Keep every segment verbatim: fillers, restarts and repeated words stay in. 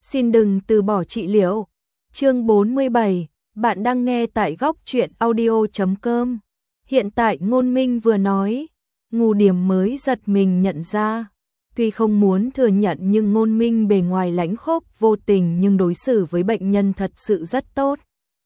Xin đừng từ bỏ trị liệu. Chương bốn mươi bảy, bạn đang nghe tại góc truyện audio chấm com. Hiện tại Ngôn Minh vừa nói, Ngô Điềm mới giật mình nhận ra. Tuy không muốn thừa nhận nhưng Ngôn Minh bề ngoài lãnh khốc vô tình nhưng đối xử với bệnh nhân thật sự rất tốt.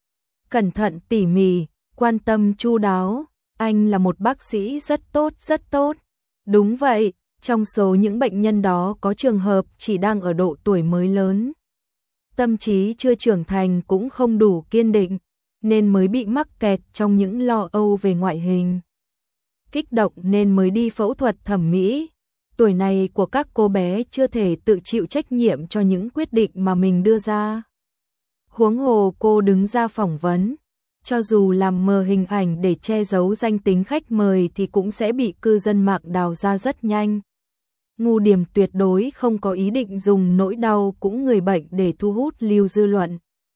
Cẩn thận tỉ mỉ, quan tâm chu đáo, anh là một bác sĩ rất tốt rất tốt. Đúng vậy, trong số những bệnh nhân đó có trường hợp chỉ đang ở độ tuổi mới lớn. Tâm trí chưa trưởng thành cũng không đủ kiên định, nên mới bị mắc kẹt trong những lo âu về ngoại hình. Kích động nên mới đi phẫu thuật thẩm mỹ. Tuổi này của các cô bé chưa thể tự chịu trách nhiệm cho những quyết định mà mình đưa ra. Huống hồ cô đứng ra phỏng vấn, cho dù làm mờ hình ảnh để che giấu danh tính khách mời thì cũng sẽ bị cư dân mạng đào ra rất nhanh. Ngô Điềm tuyệt đối không có ý định dùng nỗi đau cũng người bệnh để thu hút lưu dư luận.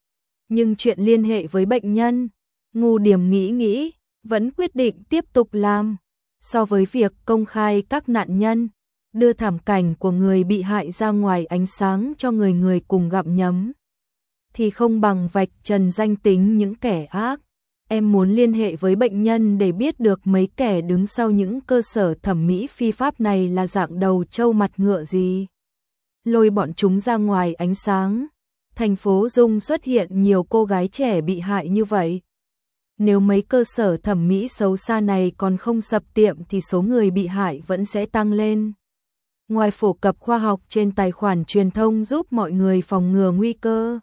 Nhưng chuyện liên hệ với bệnh nhân, Ngô Điềm nghĩ nghĩ, vẫn quyết định tiếp tục làm. So với việc công khai các nạn nhân, đưa thảm cảnh của người bị hại ra ngoài ánh sáng cho người người cùng gặm nhấm, thì không bằng vạch trần danh tính những kẻ ác. Em muốn liên hệ với bệnh nhân để biết được mấy kẻ đứng sau những cơ sở thẩm mỹ phi pháp này là dạng đầu trâu mặt ngựa gì. Lôi bọn chúng ra ngoài ánh sáng. Thành phố Dung xuất hiện nhiều cô gái trẻ bị hại như vậy. Nếu mấy cơ sở thẩm mỹ xấu xa này còn không sập tiệm thì số người bị hại vẫn sẽ tăng lên. Ngoài phổ cập khoa học trên tài khoản truyền thông giúp mọi người phòng ngừa nguy cơ,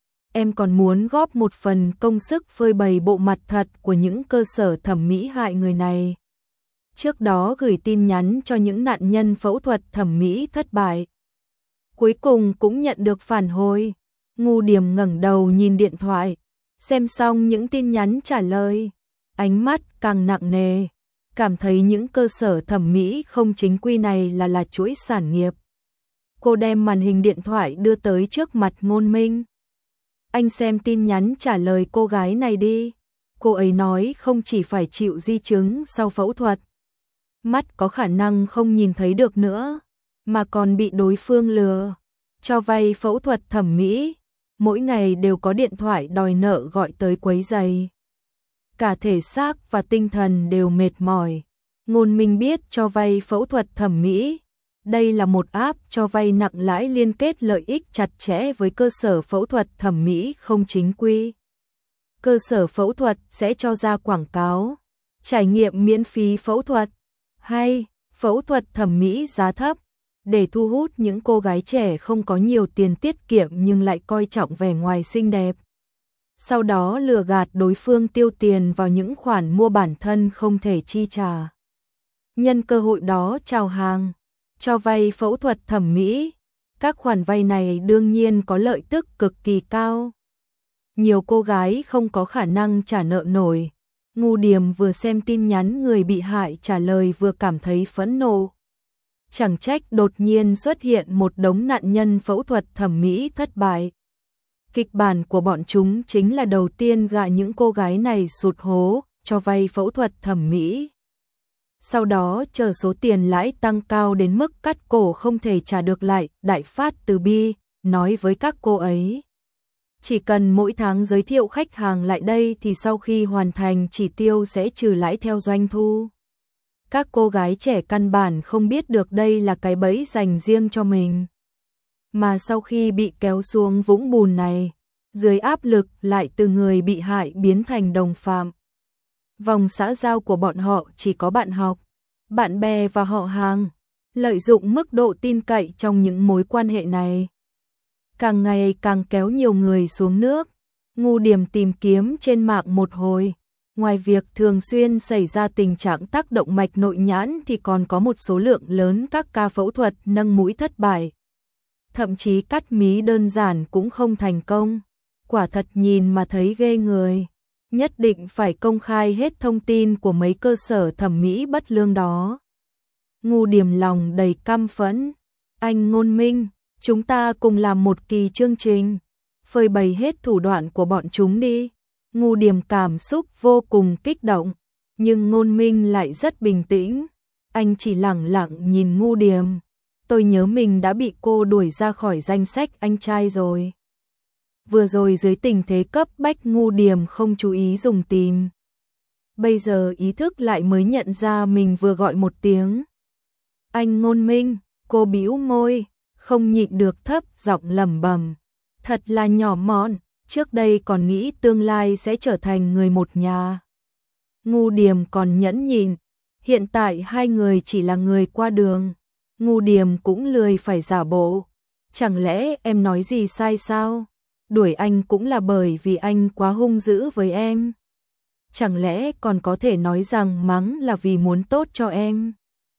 em còn muốn góp một phần công sức phơi bày bộ mặt thật của những cơ sở thẩm mỹ hại người này. Trước đó gửi tin nhắn cho những nạn nhân phẫu thuật thẩm mỹ thất bại. Cuối cùng cũng nhận được phản hồi. Ngô Điềm ngẩng đầu nhìn điện thoại, xem xong những tin nhắn trả lời, ánh mắt càng nặng nề, cảm thấy những cơ sở thẩm mỹ không chính quy này là là chuỗi sản nghiệp. Cô đem màn hình điện thoại đưa tới trước mặt Ngôn Minh. Anh xem tin nhắn trả lời cô gái này đi. Cô ấy nói không chỉ phải chịu di chứng sau phẫu thuật, mắt có khả năng không nhìn thấy được nữa, mà còn bị đối phương lừa, cho vay phẫu thuật thẩm mỹ. Mỗi ngày đều có điện thoại đòi nợ gọi tới quấy rầy. Cả thể xác và tinh thần đều mệt mỏi. Ngôn Minh biết cho vay phẫu thuật thẩm mỹ. Đây là một app cho vay nặng lãi liên kết lợi ích chặt chẽ với cơ sở phẫu thuật thẩm mỹ không chính quy. Cơ sở phẫu thuật sẽ cho ra quảng cáo, trải nghiệm miễn phí phẫu thuật, hay phẫu thuật thẩm mỹ giá thấp, để thu hút những cô gái trẻ không có nhiều tiền tiết kiệm nhưng lại coi trọng vẻ ngoài xinh đẹp. Sau đó lừa gạt đối phương tiêu tiền vào những khoản mua bản thân không thể chi trả. Nhân cơ hội đó chào hàng, cho vay phẫu thuật thẩm mỹ. Các khoản vay này đương nhiên có lợi tức cực kỳ cao. Nhiều cô gái không có khả năng trả nợ nổi. Ngô Điềm vừa xem tin nhắn người bị hại trả lời vừa cảm thấy phẫn nộ. Chẳng trách đột nhiên xuất hiện một đống nạn nhân phẫu thuật thẩm mỹ thất bại. Kịch bản của bọn chúng chính là đầu tiên gạ những cô gái này sụt hố, cho vay phẫu thuật thẩm mỹ. Sau đó chờ số tiền lãi tăng cao đến mức cắt cổ không thể trả được lại, đại phát từ bi, nói với các cô ấy. Chỉ cần mỗi tháng giới thiệu khách hàng lại đây thì sau khi hoàn thành chỉ tiêu sẽ trừ lãi theo doanh thu. Các cô gái trẻ căn bản không biết được đây là cái bẫy dành riêng cho mình. Mà sau khi bị kéo xuống vũng bùn này, dưới áp lực lại từ người bị hại biến thành đồng phạm. Vòng xã giao của bọn họ chỉ có bạn học, bạn bè và họ hàng, lợi dụng mức độ tin cậy trong những mối quan hệ này. Càng ngày càng kéo nhiều người xuống nước. Ngô Điềm tìm kiếm trên mạng một hồi. Ngoài việc thường xuyên xảy ra tình trạng tác động mạch nội nhãn thì còn có một số lượng lớn các ca phẫu thuật nâng mũi thất bại. Thậm chí cắt mí đơn giản cũng không thành công. Quả thật nhìn mà thấy ghê người. Nhất định phải công khai hết thông tin của mấy cơ sở thẩm mỹ bất lương đó. Ngô Điềm lòng đầy căm phẫn. Anh Ngôn Minh, chúng ta cùng làm một kỳ chương trình, phơi bày hết thủ đoạn của bọn chúng đi. Ngô Điềm cảm xúc vô cùng kích động, nhưng Ngôn Minh lại rất bình tĩnh. Anh chỉ lẳng lặng nhìn Ngô Điềm, tôi nhớ mình đã bị cô đuổi ra khỏi danh sách anh trai rồi. Vừa rồi dưới tình thế cấp bách ngu điểm không chú ý dùng tìm. Bây giờ ý thức lại mới nhận ra mình vừa gọi một tiếng. Anh Ngôn Minh, cô bĩu môi, không nhịn được thấp giọng lẩm bẩm. Thật là nhỏ mọn, trước đây còn nghĩ tương lai sẽ trở thành người một nhà. Ngu điểm còn nhẫn nhịn, hiện tại hai người chỉ là người qua đường. Ngu điểm cũng lười phải giả bộ. Chẳng lẽ em nói gì sai sao? Đuổi anh cũng là bởi vì anh quá hung dữ với em. Chẳng lẽ còn có thể nói rằng mắng là vì muốn tốt cho em?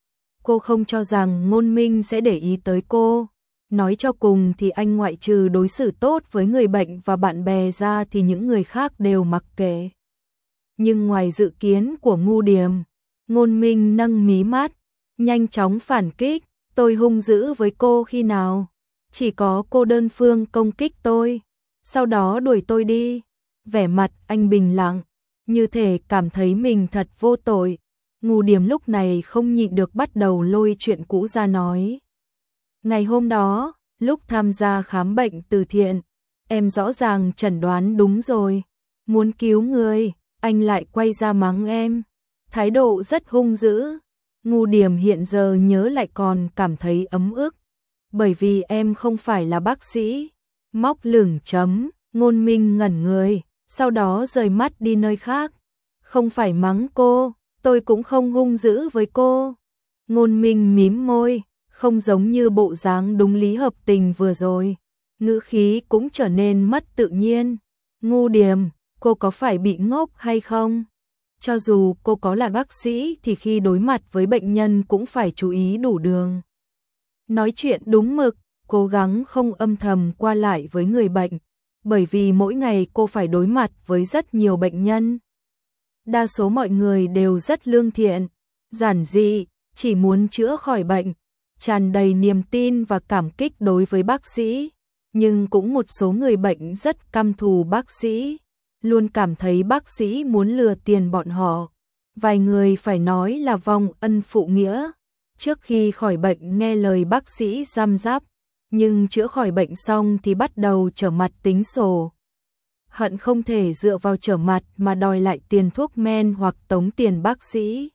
Cô không cho rằng Ngôn Minh sẽ để ý tới cô. Nói cho cùng thì anh ngoại trừ đối xử tốt với người bệnh và bạn bè ra thì những người khác đều mặc kệ. Nhưng ngoài dự kiến của ngu điểm, Ngôn Minh nâng mí mắt, nhanh chóng phản kích. Tôi hung dữ với cô khi nào? Chỉ có cô đơn phương công kích tôi, sau đó đuổi tôi đi. Vẻ mặt anh bình lặng, như thể cảm thấy mình thật vô tội. Ngu điểm lúc này không nhịn được bắt đầu lôi chuyện cũ ra nói. Ngày hôm đó, lúc tham gia khám bệnh từ thiện, em rõ ràng chẩn đoán đúng rồi. Muốn cứu người, anh lại quay ra mắng em. Thái độ rất hung dữ. Ngu điểm hiện giờ nhớ lại còn cảm thấy ấm ức. Bởi vì em không phải là bác sĩ. Móc lửng chấm, Ngôn Minh ngẩn người, sau đó rời mắt đi nơi khác. Không phải mắng cô, tôi cũng không hung dữ với cô. Ngôn Minh mím môi, không giống như bộ dáng đúng lý hợp tình vừa rồi. Ngữ khí cũng trở nên mất tự nhiên. Ngu điểm, cô có phải bị ngốc hay không? Cho dù cô có là bác sĩ thì khi đối mặt với bệnh nhân cũng phải chú ý đủ đường. Nói chuyện đúng mực, cố gắng không âm thầm qua lại với người bệnh, bởi vì mỗi ngày cô phải đối mặt với rất nhiều bệnh nhân. Đa số mọi người đều rất lương thiện, giản dị, chỉ muốn chữa khỏi bệnh, tràn đầy niềm tin và cảm kích đối với bác sĩ. Nhưng cũng một số người bệnh rất căm thù bác sĩ, luôn cảm thấy bác sĩ muốn lừa tiền bọn họ. Vài người phải nói là vong ân phụ nghĩa. Trước khi khỏi bệnh nghe lời bác sĩ răm rắp, nhưng chữa khỏi bệnh xong thì bắt đầu trở mặt tính sổ. Hận không thể dựa vào trở mặt mà đòi lại tiền thuốc men hoặc tống tiền bác sĩ.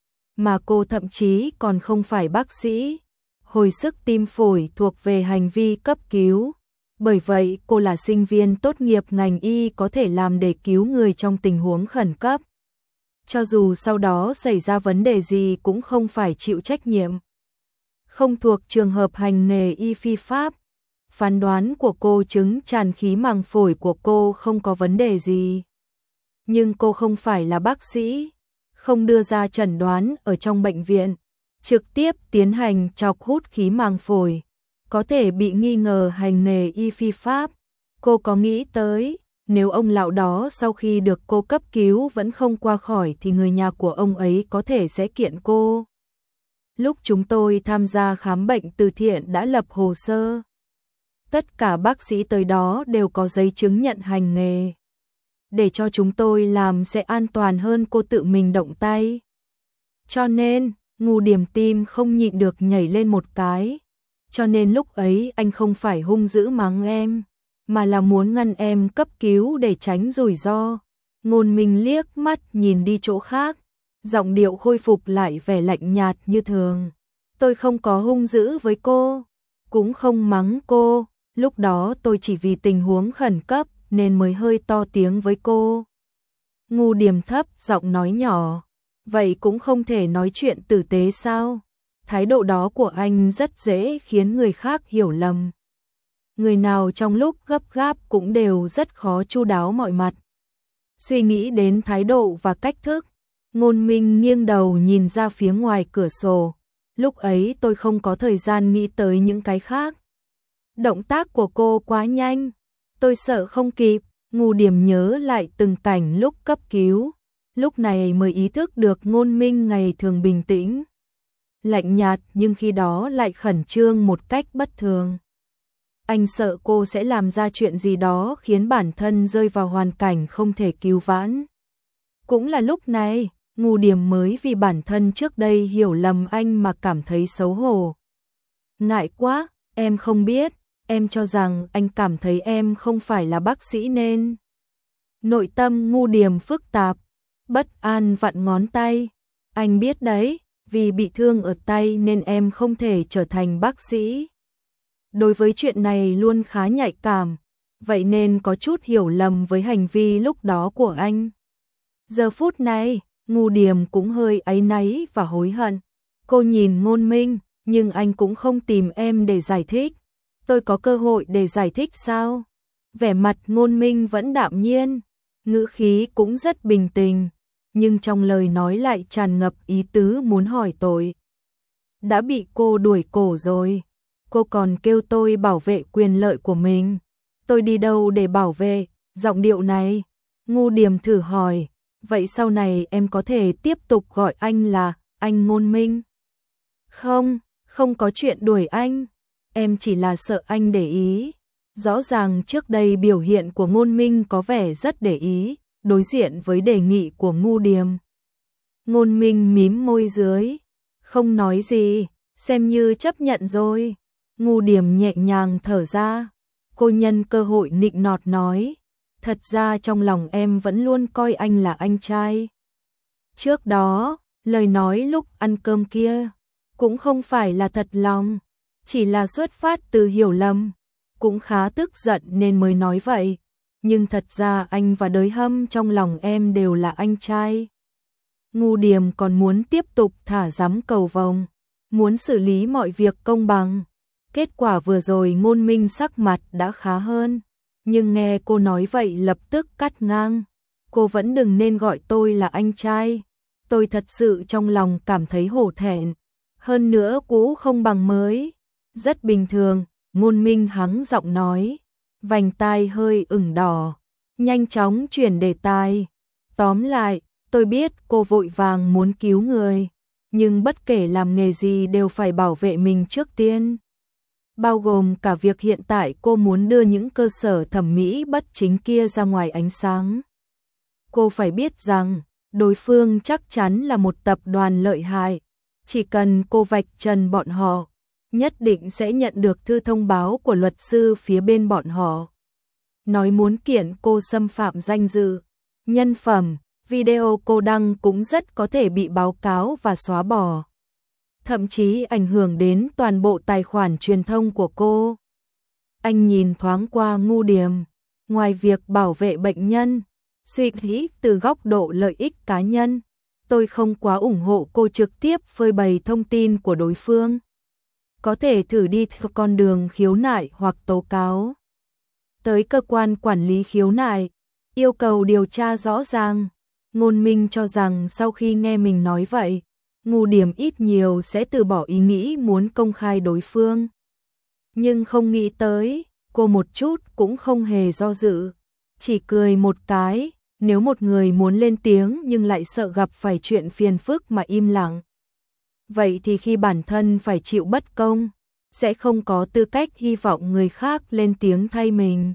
Mà cô thậm chí còn không phải bác sĩ. Hồi sức tim phổi thuộc về hành vi cấp cứu. Bởi vậy cô là sinh viên tốt nghiệp ngành y có thể làm để cứu người trong tình huống khẩn cấp. Cho dù sau đó xảy ra vấn đề gì cũng không phải chịu trách nhiệm. Không thuộc trường hợp hành nghề y phi pháp. Phán đoán của cô chứng tràn khí màng phổi của cô không có vấn đề gì. Nhưng cô không phải là bác sĩ, không đưa ra chẩn đoán ở trong bệnh viện, trực tiếp tiến hành chọc hút khí màng phổi, có thể bị nghi ngờ hành nghề y phi pháp. Cô có nghĩ tới, nếu ông lão đó sau khi được cô cấp cứu vẫn không qua khỏi thì người nhà của ông ấy có thể sẽ kiện cô. Lúc chúng tôi tham gia khám bệnh từ thiện đã lập hồ sơ. Tất cả bác sĩ tới đó đều có giấy chứng nhận hành nghề. Để cho chúng tôi làm sẽ an toàn hơn cô tự mình động tay. Cho nên, ngu điểm tim không nhịn được nhảy lên một cái. Cho nên lúc ấy anh không phải hung dữ mắng em, mà là muốn ngăn em cấp cứu để tránh rủi ro. Ngôn Minh liếc mắt nhìn đi chỗ khác, giọng điệu khôi phục lại vẻ lạnh nhạt như thường. Tôi không có hung dữ với cô, cũng không mắng cô, lúc đó tôi chỉ vì tình huống khẩn cấp nên mới hơi to tiếng với cô. Ngu điểm thấp giọng nói nhỏ, vậy cũng không thể nói chuyện tử tế sao? Thái độ đó của anh rất dễ khiến người khác hiểu lầm. Người nào trong lúc gấp gáp cũng đều rất khó chu đáo mọi mặt. Suy nghĩ đến thái độ và cách thức, Ngôn Minh nghiêng đầu nhìn ra phía ngoài cửa sổ. Lúc ấy tôi không có thời gian nghĩ tới những cái khác. Động tác của cô quá nhanh, tôi sợ không kịp. Ngu điểm nhớ lại từng cảnh lúc cấp cứu, lúc này mới ý thức được Ngôn Minh ngày thường bình tĩnh, lạnh nhạt nhưng khi đó lại khẩn trương một cách bất thường. Anh sợ cô sẽ làm ra chuyện gì đó khiến bản thân rơi vào hoàn cảnh không thể cứu vãn. Cũng là lúc này, ngu điểm mới vì bản thân trước đây hiểu lầm anh mà cảm thấy xấu hổ. Ngại quá, em không biết, em cho rằng anh cảm thấy em không phải là bác sĩ nên. Nội tâm Ngu Điềm phức tạp, bất an vặn ngón tay. Anh biết đấy, vì bị thương ở tay nên em không thể trở thành bác sĩ. Đối với chuyện này luôn khá nhạy cảm, vậy nên có chút hiểu lầm với hành vi lúc đó của anh. Giờ phút này, Ngu Điềm cũng hơi áy náy và hối hận. Cô nhìn Ngôn Minh, nhưng anh cũng không tìm em để giải thích. Tôi có cơ hội để giải thích sao? Vẻ mặt Ngôn Minh vẫn đạm nhiên, ngữ khí cũng rất bình tĩnh, nhưng trong lời nói lại tràn ngập ý tứ muốn hỏi tội. Đã bị cô đuổi cổ rồi, cô còn kêu tôi bảo vệ quyền lợi của mình. Tôi đi đâu để bảo vệ? Giọng điệu này. Ngu Điềm thử hỏi, vậy sau này em có thể tiếp tục gọi anh là anh Ngôn Minh? Không, không có chuyện đuổi anh, em chỉ là sợ anh để ý. Rõ ràng trước đây biểu hiện của Ngôn Minh có vẻ rất để ý, đối diện với đề nghị của Ngu Điềm. Ngôn Minh mím môi dưới, không nói gì, xem như chấp nhận rồi. Ngu Điềm nhẹ nhàng thở ra, cô nhân cơ hội nịnh nọt nói, thật ra trong lòng em vẫn luôn coi anh là anh trai. Trước đó, lời nói lúc ăn cơm kia, cũng không phải là thật lòng, chỉ là xuất phát từ hiểu lầm, cũng khá tức giận nên mới nói vậy. Nhưng thật ra anh và Đới Hâm trong lòng em đều là anh trai. Ngu Điềm còn muốn tiếp tục thả rắm cầu vồng, muốn xử lý mọi việc công bằng. Kết quả vừa rồi Ngôn Minh sắc mặt đã khá hơn, nhưng nghe cô nói vậy lập tức cắt ngang. Cô vẫn đừng nên gọi tôi là anh trai. Tôi thật sự trong lòng cảm thấy hổ thẹn. Hơn nữa cũ không bằng mới. Rất bình thường, Ngôn Minh hắng giọng nói. Vành tai hơi ửng đỏ, nhanh chóng chuyển đề tài. Tóm lại, tôi biết cô vội vàng muốn cứu người, nhưng bất kể làm nghề gì đều phải bảo vệ mình trước tiên. Bao gồm cả việc hiện tại cô muốn đưa những cơ sở thẩm mỹ bất chính kia ra ngoài ánh sáng. Cô phải biết rằng, đối phương chắc chắn là một tập đoàn lợi hại. Chỉ cần cô vạch trần bọn họ, nhất định sẽ nhận được thư thông báo của luật sư phía bên bọn họ. Nói muốn kiện cô xâm phạm danh dự, nhân phẩm, video cô đăng cũng rất có thể bị báo cáo và xóa bỏ. Thậm chí ảnh hưởng đến toàn bộ tài khoản truyền thông của cô. Anh nhìn thoáng qua Ngu Điềm, ngoài việc bảo vệ bệnh nhân, suy nghĩ từ góc độ lợi ích cá nhân, tôi không quá ủng hộ cô trực tiếp phơi bày thông tin của đối phương. Có thể thử đi theo con đường khiếu nại hoặc tố cáo. Tới cơ quan quản lý khiếu nại, yêu cầu điều tra rõ ràng. Ngôn Minh cho rằng sau khi nghe mình nói vậy, Ngu Điềm ít nhiều sẽ từ bỏ ý nghĩ muốn công khai đối phương. Nhưng không nghĩ tới, cô một chút cũng không hề do dự, chỉ cười một cái. Nếu một người muốn lên tiếng nhưng lại sợ gặp phải chuyện phiền phức mà im lặng, vậy thì khi bản thân phải chịu bất công, sẽ không có tư cách hy vọng người khác lên tiếng thay mình.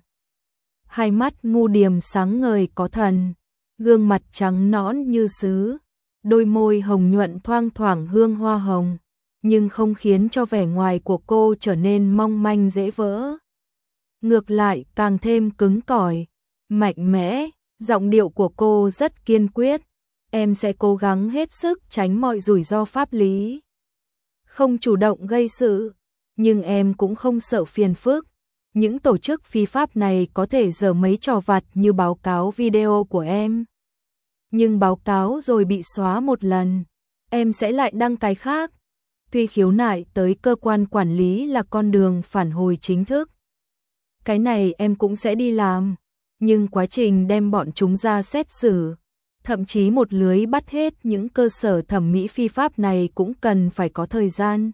Hai mắt Ngu Điềm sáng ngời có thần, gương mặt trắng nõn như sứ, đôi môi hồng nhuận thoang thoảng hương hoa hồng, nhưng không khiến cho vẻ ngoài của cô trở nên mong manh dễ vỡ. Ngược lại càng thêm cứng cỏi, mạnh mẽ, giọng điệu của cô rất kiên quyết. Em sẽ cố gắng hết sức tránh mọi rủi ro pháp lý. Không chủ động gây sự, nhưng em cũng không sợ phiền phức. Những tổ chức phi pháp này có thể giở mấy trò vặt như báo cáo video của em. Nhưng báo cáo rồi bị xóa một lần, em sẽ lại đăng cái khác. Tuy khiếu nại tới cơ quan quản lý là con đường phản hồi chính thức, cái này em cũng sẽ đi làm, nhưng quá trình đem bọn chúng ra xét xử, thậm chí một lưới bắt hết những cơ sở thẩm mỹ phi pháp này cũng cần phải có thời gian.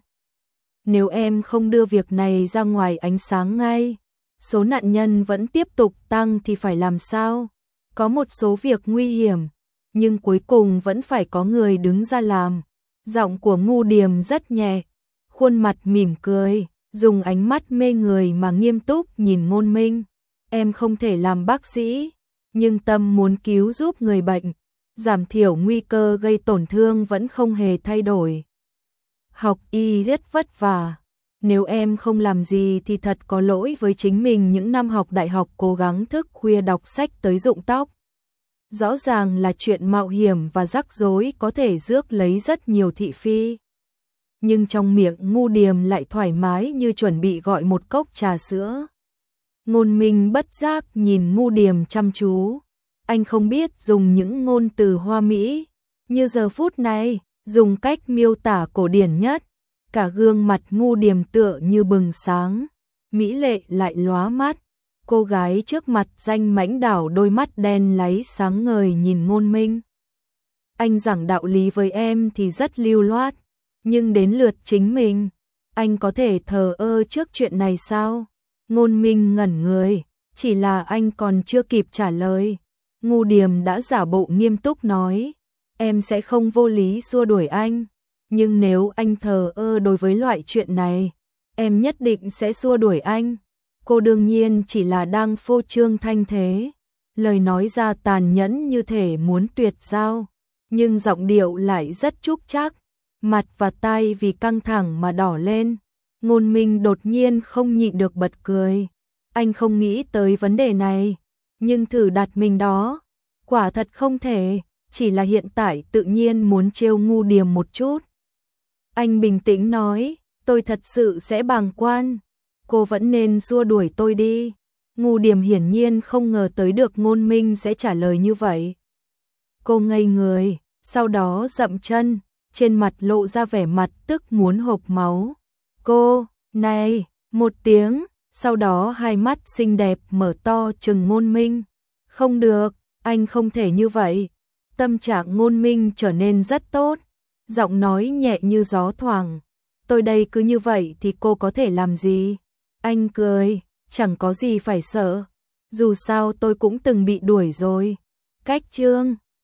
Nếu em không đưa việc này ra ngoài ánh sáng ngay, số nạn nhân vẫn tiếp tục tăng thì phải làm sao? Có một số việc nguy hiểm, nhưng cuối cùng vẫn phải có người đứng ra làm. Giọng của Ngu Điềm rất nhẹ, khuôn mặt mỉm cười, dùng ánh mắt mê người mà nghiêm túc nhìn Ngôn Minh. Em không thể làm bác sĩ, nhưng tâm muốn cứu giúp người bệnh, giảm thiểu nguy cơ gây tổn thương vẫn không hề thay đổi. Học y rất vất vả, Nếu em không làm gì thì thật có lỗi với chính mình, những năm học đại học cố gắng thức khuya đọc sách tới rụng tóc. Rõ ràng là chuyện mạo hiểm và rắc rối, có thể rước lấy rất nhiều thị phi. Nhưng trong miệng Ngu Điềm lại thoải mái như chuẩn bị gọi một cốc trà sữa. Ngôn Minh bất giác nhìn Ngu Điềm chăm chú. Anh không biết dùng những ngôn từ hoa mỹ như giờ phút này, dùng cách miêu tả cổ điển nhất. Cả gương mặt Ngu Điềm tựa như bừng sáng, mỹ lệ lại lóa mắt. Cô gái trước mặt danh mãnh đảo đôi mắt đen láy sáng ngời nhìn Ngôn Minh. Anh giảng đạo lý với em thì rất lưu loát, nhưng đến lượt chính mình, anh có thể thờ ơ trước chuyện này sao? Ngôn Minh ngẩn người, chỉ là anh còn chưa kịp trả lời. Ngu Điềm đã giả bộ nghiêm túc nói, em sẽ không vô lý xua đuổi anh, nhưng nếu anh thờ ơ đối với loại chuyện này, em nhất định sẽ xua đuổi anh. Cô đương nhiên chỉ là đang phô trương thanh thế, lời nói ra tàn nhẫn như thể muốn tuyệt giao, nhưng giọng điệu lại rất trúc trắc, mặt và tai vì căng thẳng mà đỏ lên. Ngôn Minh đột nhiên không nhịn được bật cười. Anh không nghĩ tới vấn đề này, nhưng thử đặt mình đó, quả thật không thể, chỉ là hiện tại tự nhiên muốn trêu Ngu Điềm một chút. Anh bình tĩnh nói, tôi thật sự sẽ bàng quan, cô vẫn nên xua đuổi tôi đi. Ngu Điềm hiển nhiên không ngờ tới được Ngôn Minh sẽ trả lời như vậy. Cô ngây người, sau đó dậm chân, trên mặt lộ ra vẻ mặt tức muốn hộc máu. Cô, này, một tiếng, sau đó hai mắt xinh đẹp mở to trừng Ngôn Minh. Không được, anh không thể như vậy. Tâm trạng Ngôn Minh trở nên rất tốt, giọng nói nhẹ như gió thoảng. Tôi đây cứ như vậy thì cô có thể làm gì? Anh cười, chẳng có gì phải sợ. Dù sao tôi cũng từng bị đuổi rồi. Cách chương